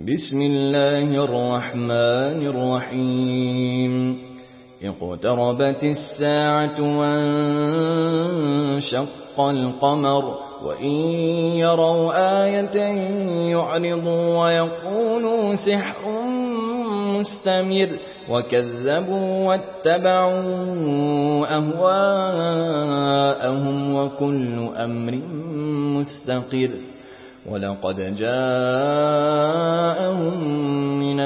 بسم الله الرحمن الرحيم اقتربت الساعة وانشق القمر وإن يروا آية يعرضوا ويقولوا سحر مستمر وكذبوا واتبعوا أهواءهم وكل أمر مستقر ولقد جاءهم من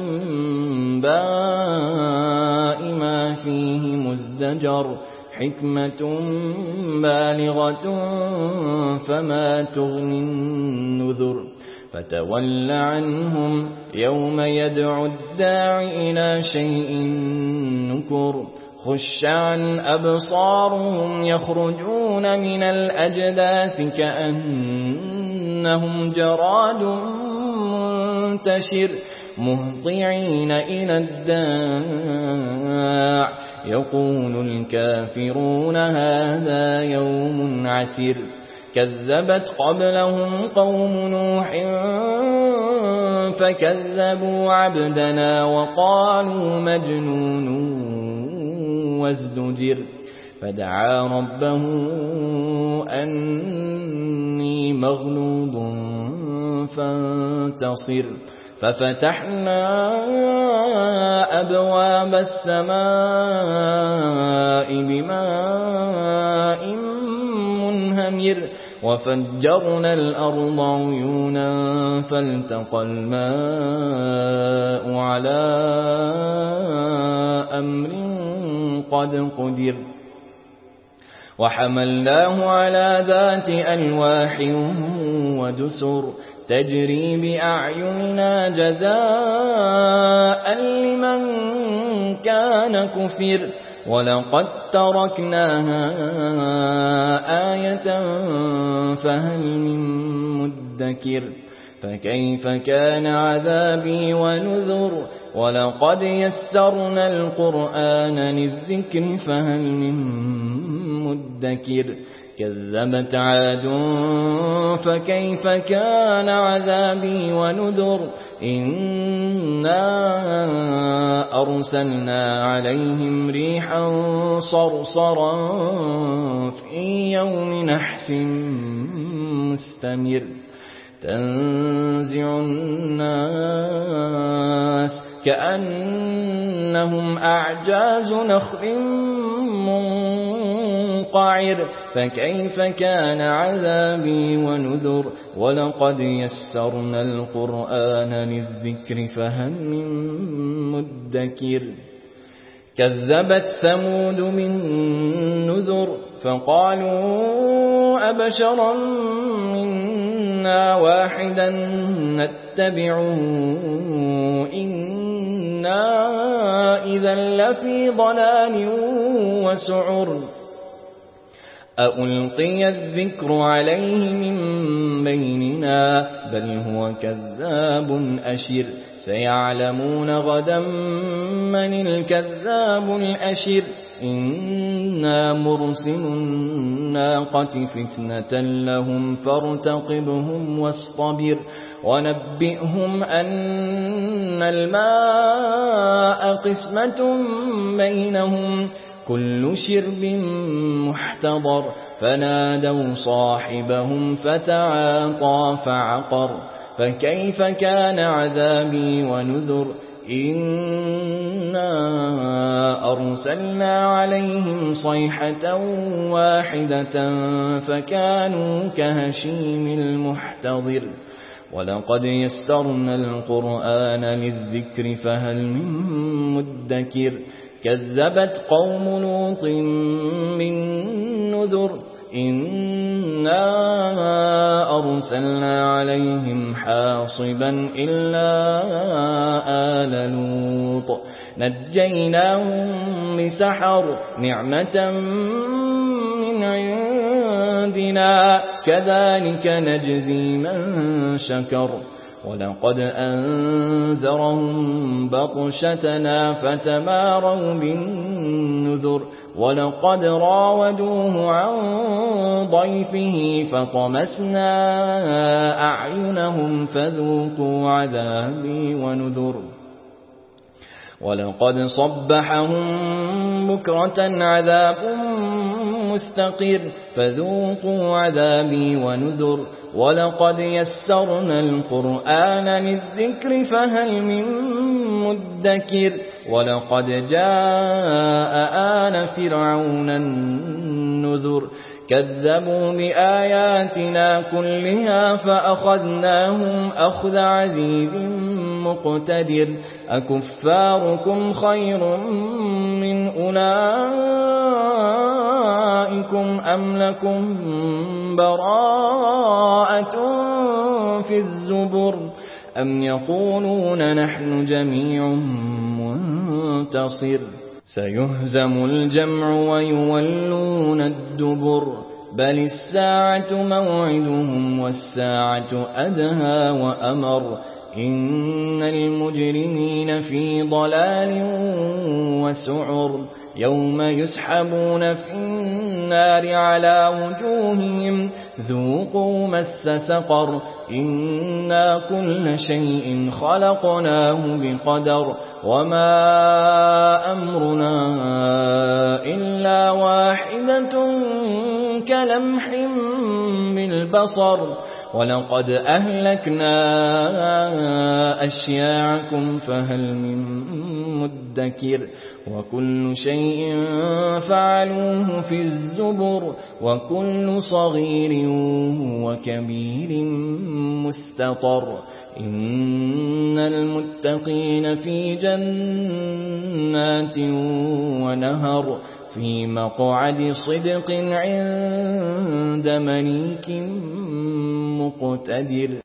الأنباء ما فيه مزدجر حكمة بالغة فما تغني النذر فتول عنهم يوم يدعو الداع إلى شيء نكر خش عن أبصارهم يخرجون من الأجداث كأنهم جراد منتشر مهطعين إلى الداع يقول الكافرون هذا يوم عسر كذبت قبلهم قوم نوح فكذبوا عبدنا وقالوا مجنون وازدجر فدعا ربه أني مغلوب فانتصر ففتحنا أبواب السماء بماء منهمر وفجرنا الأرض عيونا فالتقى الماء على أمر قد قدر وحملناه على ذات ألواح ودسر تجري بأعيننا جزاء لمن كان كفر ولقد تركناها آية فهل من مدكر فكيف كان عذابي ونذر ولقد يسرنا القرآن للذكر فهل من مدكر كذبت عاد فكيف كان عذابي ونذر إنا أرسلنا عليهم ريحا صرصرا في يوم نحس مستمر تنزع الناس كأنهم أعجاز نخل منقعر فكيف كان عذابي ونذر ولقد يسرنا القرآن للذكر فهل من مدكر كذبت ثمود بالنذر فقالوا أبشرا منا واحدا نتبعه إنا إذا لفي ضلال وسعر أألقي الذكر عليه من بيننا بل هو كذاب أشر سيعلمون غدا من الكذاب الأشر إنا مرسل الناقة فتنة لهم فارتقبهم واصطبر ونبئهم أن الماء قسمة بينهم كل شرب محتضر فنادوا صاحبهم فتعاطى فعقر فكيف كان عذابي ونذر إنا أرسلنا عليهم صيحة واحدة فكانوا كهشيم المحتضر ولقد يسرنا القرآن للذكر فهل من مدكر كذبت قوم لوط بالنذر إنا أرسلنا عليهم حاصبا إلا آل لوط نجيناهم بسحر نعمة من عندنا كذلك نجزي من شكر ولقد أنذرهم بطشتنا فتماروا بالنذر نذر ولقد راودوه عن ضيفه فطمسنا أعينهم فذوقوا عذابي ونذر ولقد صبحهم بكرة عذاب مستقر فذوقوا عذابي ونذر ولقد يسرنا القرآن للذكر فهل من مدكر ولقد جاء آل فرعون النذر كذبوا بآياتنا كلها فأخذناهم أخذ عزيز مقتدر أكفاركم خير من أولئكم أم لكم براءة في الزبر أم يقولون نحن جميع منتصر سيهزم الجمع ويولون الدبر بل الساعة موعدهم والساعة أدهى وأمر إن المجرمين في ضلال وسعر يوم يسحبون في النار على وجوههم ذوقوا مس سقر إنا كل شيء خلقناه بقدر وما أمرنا إلا واحدة كلمح بالبصر ولقد أهلكنا أشياعكم فهل من مدكر وكل شيء فعلوه في الزبر وكل صغير وكبير مستطر إن المتقين في جنات ونهر في مقعد صدق عند مليك مقتدر